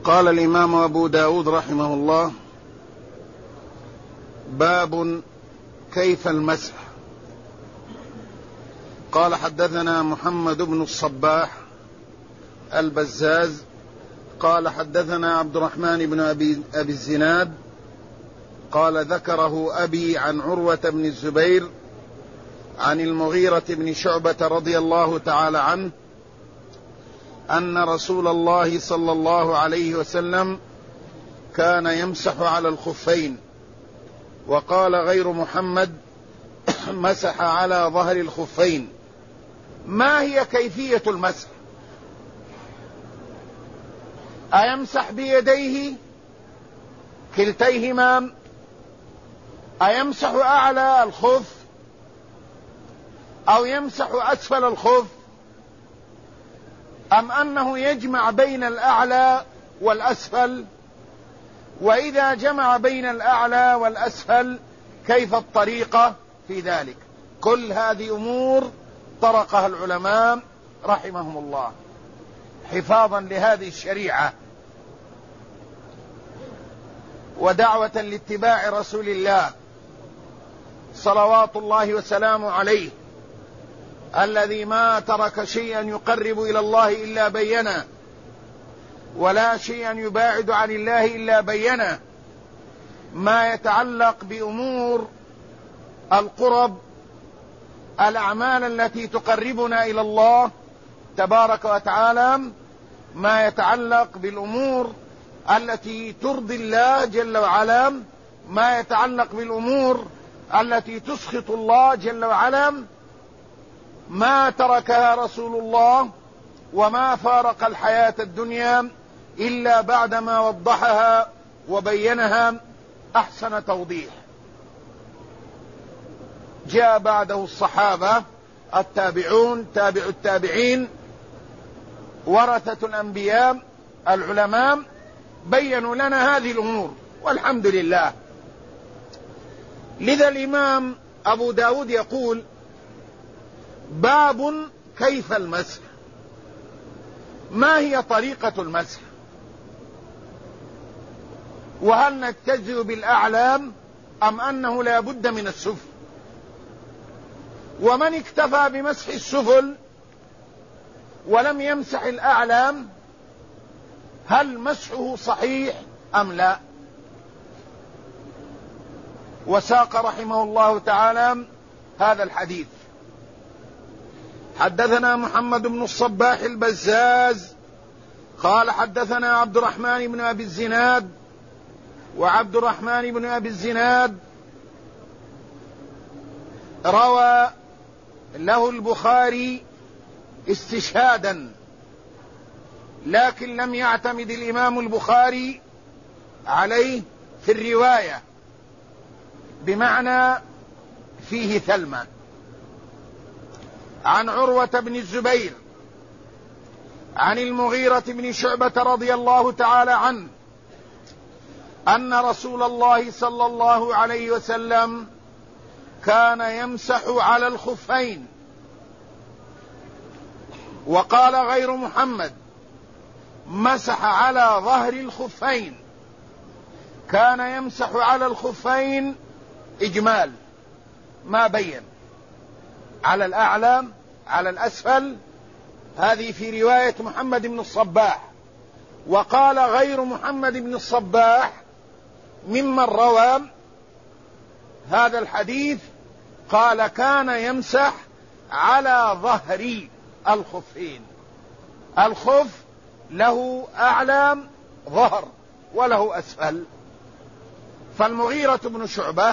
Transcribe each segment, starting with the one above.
قال الإمام أبو داود رحمه الله: باب كيف المسح. قال: حدثنا محمد بن الصباح البزاز قال: حدثنا عبد الرحمن بن أبي الزناد قال: ذكره أبي عن عروة بن الزبير عن المغيرة بن شعبة رضي الله تعالى عنه أن رسول الله صلى الله عليه وسلم كان يمسح على الخفين. وقال غير محمد: مسح على ظهر الخفين. ما هي كيفية المسح؟ أيمسح بيديه كلتيهما؟ أيمسح أعلى الخف أو يمسح أسفل الخف، أم أنه يجمع بين الأعلى والأسفل؟ وإذا جمع بين الأعلى والأسفل كيف الطريقة في ذلك؟ كل هذه أمور طرقها العلماء رحمهم الله حفاظا لهذه الشريعة ودعوة لاتباع رسول الله صلوات الله وسلامه عليه، الذي ما ترك شيئا يقرب إلى الله إلا بينه، ولا شيئا يباعد عن الله إلا بينه. ما يتعلق بأمور القرب، الأعمال التي تقربنا إلى الله تبارك وتعالى، ما يتعلق بالأمور التي ترضي الله جل وعلا، ما يتعلق بالأمور التي تسخط الله جل وعلا، ما تركها رسول الله وما فارق الحياة الدنيا إلا بعدما وضحها وبينها أحسن توضيح. جاء بعده الصحابة التابعون تابع التابعين ورثة الأنبياء العلماء، بينوا لنا هذه الأمور والحمد لله. لذا الإمام أبو داود يقول: باب كيف المسح. ما هي طريقة المسح؟ وهل نجتزئ بالأعلام أم أنه لا بد من السفل؟ ومن اكتفى بمسح السفل ولم يمسح الأعلام هل مسحه صحيح أم لا؟ وساق رحمه الله تعالى هذا الحديث. حدثنا محمد بن الصباح البزاز قال: حدثنا عبد الرحمن بن أبي الزناد، وعبد الرحمن بن أبي الزناد روى له البخاري استشهادا، لكن لم يعتمد الإمام البخاري عليه في الرواية، بمعنى فيه ثلمة. عن عروة بن الزبير عن المغيرة بن شعبة رضي الله تعالى عنه أن رسول الله صلى الله عليه وسلم كان يمسح على الخفين. وقال غير محمد: مسح على ظهر الخفين. كان يمسح على الخفين إجمال، ما بين على الأعلى على الأسفل. هذه في رواية محمد بن الصباح. وقال غير محمد بن الصباح ممن روى هذا الحديث، قال: كان يمسح على ظهر الخفين. الخف له أعلى ظهر وله أسفل. فالمغيرة بن شعبة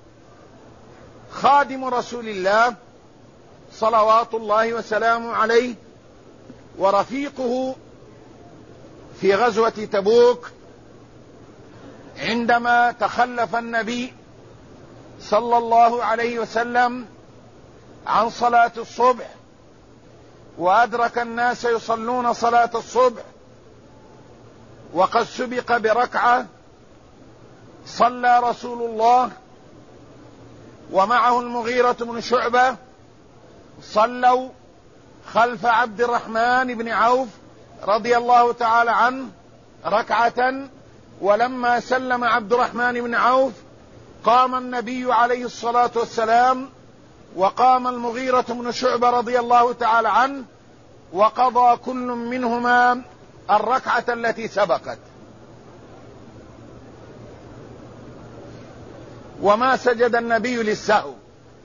خادم رسول الله صلوات الله وسلامه عليه ورفيقه في غزوة تبوك، عندما تخلف النبي صلى الله عليه وسلم عن صلاة الصبح وأدرك الناس يصلون صلاة الصبح وقد سبق بركعة، صلى رسول الله ومعه المغيرة بن شعبة، صلوا خلف عبد الرحمن بن عوف رضي الله تعالى عنه ركعة، ولما سلم عبد الرحمن بن عوف قام النبي عليه الصلاة والسلام وقام المغيرة بن شعبة رضي الله تعالى عنه، وقضى كل منهما الركعة التي سبقت، وما سجد النبي للسهو،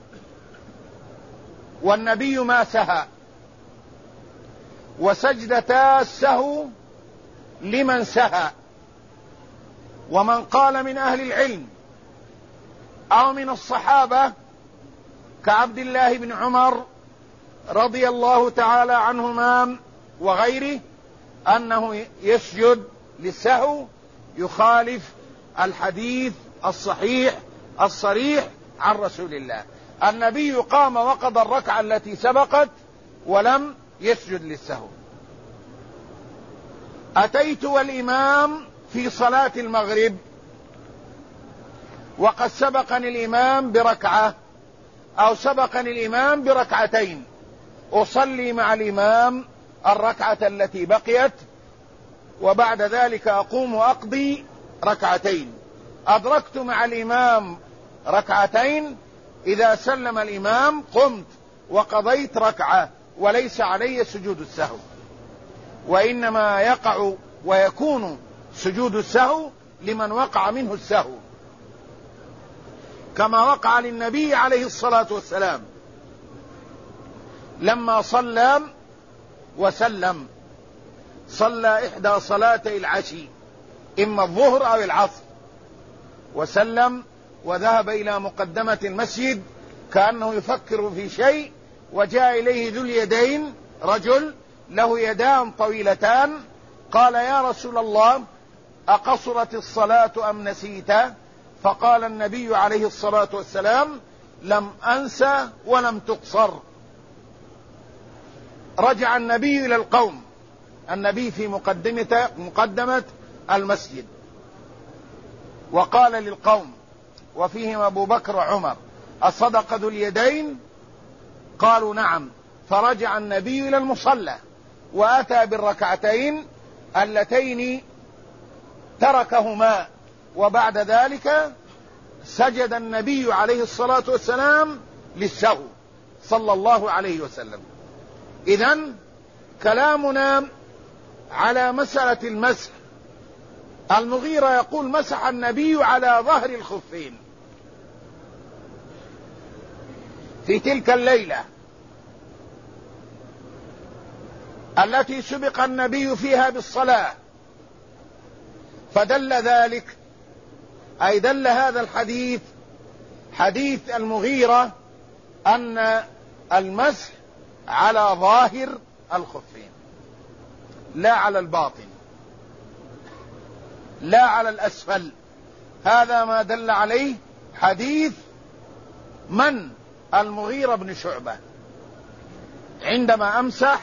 والنبي ما سهى، وسجدتا السهو لمن سهى. ومن قال من أهل العلم أو من الصحابة كعبد الله بن عمر رضي الله تعالى عنهما وغيره أنه يسجد للسهو يخالف الحديث الصحيح الصريح عن رسول الله. النبي قام وقضى الركعة التي سبقت ولم يسجد للسهو. أتيت والإمام في صلاة المغرب وقد سبقني الإمام بركعة أو سبقني الإمام بركعتين، أصلي مع الإمام الركعة التي بقيت، وبعد ذلك أقوم وأقضي ركعتين. أدركت مع الإمام ركعتين، إذا سلم الإمام قمت وقضيت ركعة، وليس علي سجود السهو، وإنما يقع ويكون سجود السهو لمن وقع منه السهو، كما وقع للنبي عليه الصلاة والسلام لما صلى وسلم، صلى إحدى صلاتي العشي إما الظهر أو العصر، وسلم وذهب إلى مقدمة المسجد كأنه يفكر في شيء، وجاء إليه ذو اليدين رجل له يدان طويلتان، قال: يا رسول الله، أقصرت الصلاة أم نسيت؟ فقال النبي عليه الصلاة والسلام: لم أنسى ولم تقصر. رجع النبي إلى القوم، النبي في مقدمة المسجد، وقال للقوم وفيهم أبو بكر وعمر: أصدق ذو اليدين؟ قالوا: نعم. فرجع النبي إلى المصلى وأتى بالركعتين اللتين تركهما، وبعد ذلك سجد النبي عليه الصلاة والسلام للسهو صلى الله عليه وسلم. إذن كلامنا على مسألة المسح، المغيرة يقول: مسح النبي على ظهر الخفين في تلك الليلة التي سبق النبي فيها بالصلاة، فدل ذلك، أي دل هذا الحديث، حديث المغيرة، أن المسح على ظاهر الخفين لا على الباطن، لا على الأسفل. هذا ما دل عليه حديث من؟ المغيرة بن شعبة. عندما أمسح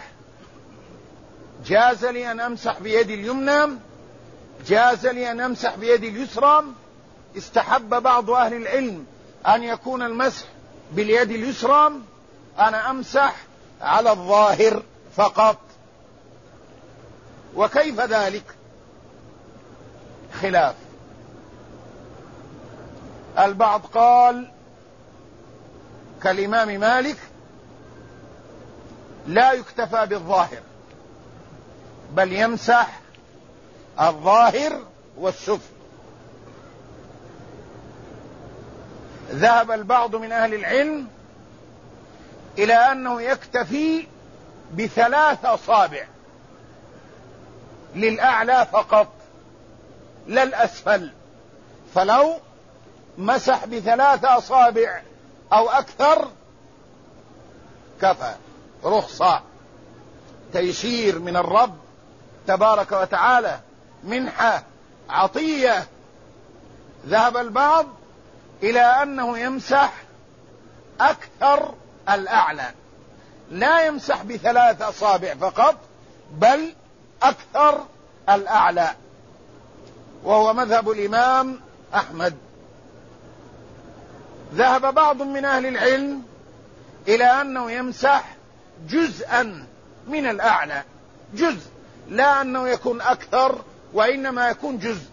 جاز لي أن أمسح بيدي اليمنى، جاز لي أن أمسح بيدي اليسرى. استحب بعض أهل العلم أن يكون المسح باليد اليسرى، أنا أمسح على الظاهر فقط. وكيف ذلك؟ خلاف. البعض قال كالإمام مالك: لا يكتفى بالظاهر، بل يمسح الظاهر والسفل. ذهب البعض من أهل العلم إلى أنه يكتفي ب3 أصابع للأعلى فقط لا الأسفل، فلو مسح ب3 أصابع أو أكثر كفى، رخصة، تيسير من الرب تبارك وتعالى، منحة، عطية. ذهب البعض إلى أنه يمسح أكثر الأعلى، لا يمسح ب3 أصابع فقط، بل أكثر الأعلى، وهو مذهب الإمام أحمد. ذهب بعض من أهل العلم إلى أنه يمسح جزءا من الأعلى، جزء، لا أنه يكون أكثر وإنما يكون جزء.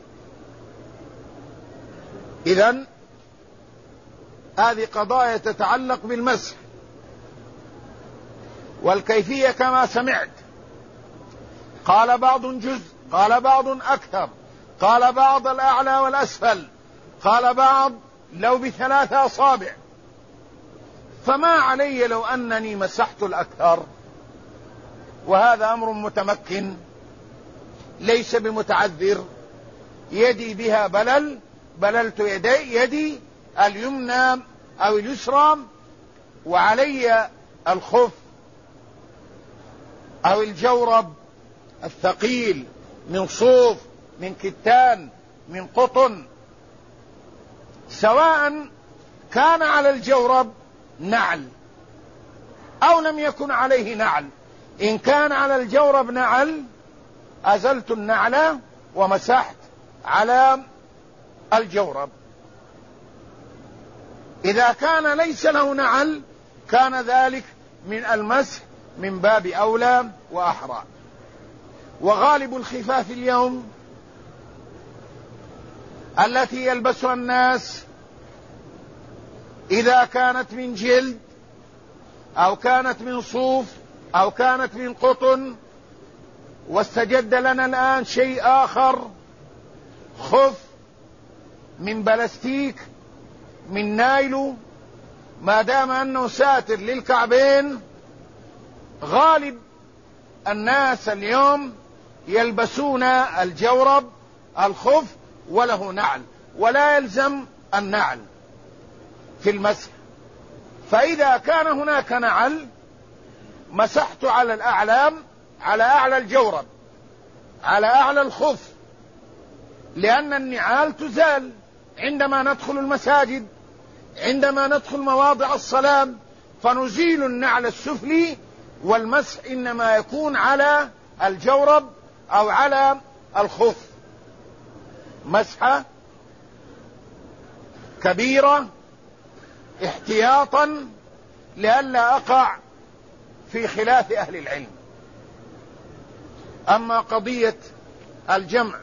إذن هذه قضايا تتعلق بالمسح، والكيفية كما سمعت، قال بعض جزء، قال بعض أكثر، قال بعض الأعلى والأسفل، قال بعض لو ب3 أصابع. فما علي لو أنني مسحت الأكثر، وهذا أمر متمكن ليس بمتعذر، يدي بها بلل، بللت يدي اليمنى أو اليسرى، وعلي الخف أو الجورب الثقيل من صوف، من كتان، من قطن، سواء كان على الجورب نعل أو لم يكن عليه نعل. إن كان على الجورب نعل أزلت النعل ومسحت على الجورب. إذا كان ليس له نعل كان ذلك من المسح من باب أولى وأحرى. وغالب الخفاف اليوم التي يلبسها الناس إذا كانت من جلد أو كانت من صوف أو كانت من قطن، واستجد لنا الآن شيء آخر، خف من بلاستيك، من نايلو، ما دام أنه ساتر للكعبين، غالب الناس اليوم يلبسون الجورب الخف وله نعل، ولا يلزم النعل في المسح. فإذا كان هناك نعل مسحت على الأعلام، على أعلى الجورب، على أعلى الخف، لأن النعال تزال عندما ندخل المساجد، عندما ندخل مواضع الصلاة، فنزيل النعل السفلي، والمسح إنما يكون على الجورب أو على الخف، مسحة كبيرة احتياطا لئلا أقع في خلاف أهل العلم. أما قضية الجمع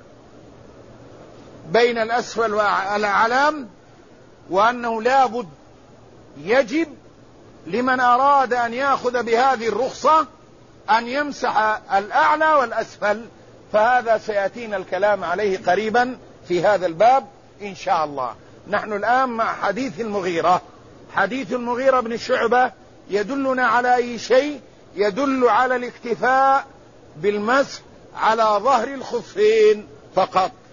بين الأسفل والأعلام، وأنه لابد يجب لمن أراد أن يأخذ بهذه الرخصة أن يمسح الأعلى والأسفل، فهذا سيأتينا الكلام عليه قريبا في هذا الباب إن شاء الله. نحن الآن مع حديث المغيرة. حديث المغيرة بن شعبة يدلنا على أي شيء؟ يدل على الاكتفاء بالمسح على ظهر الخفين فقط.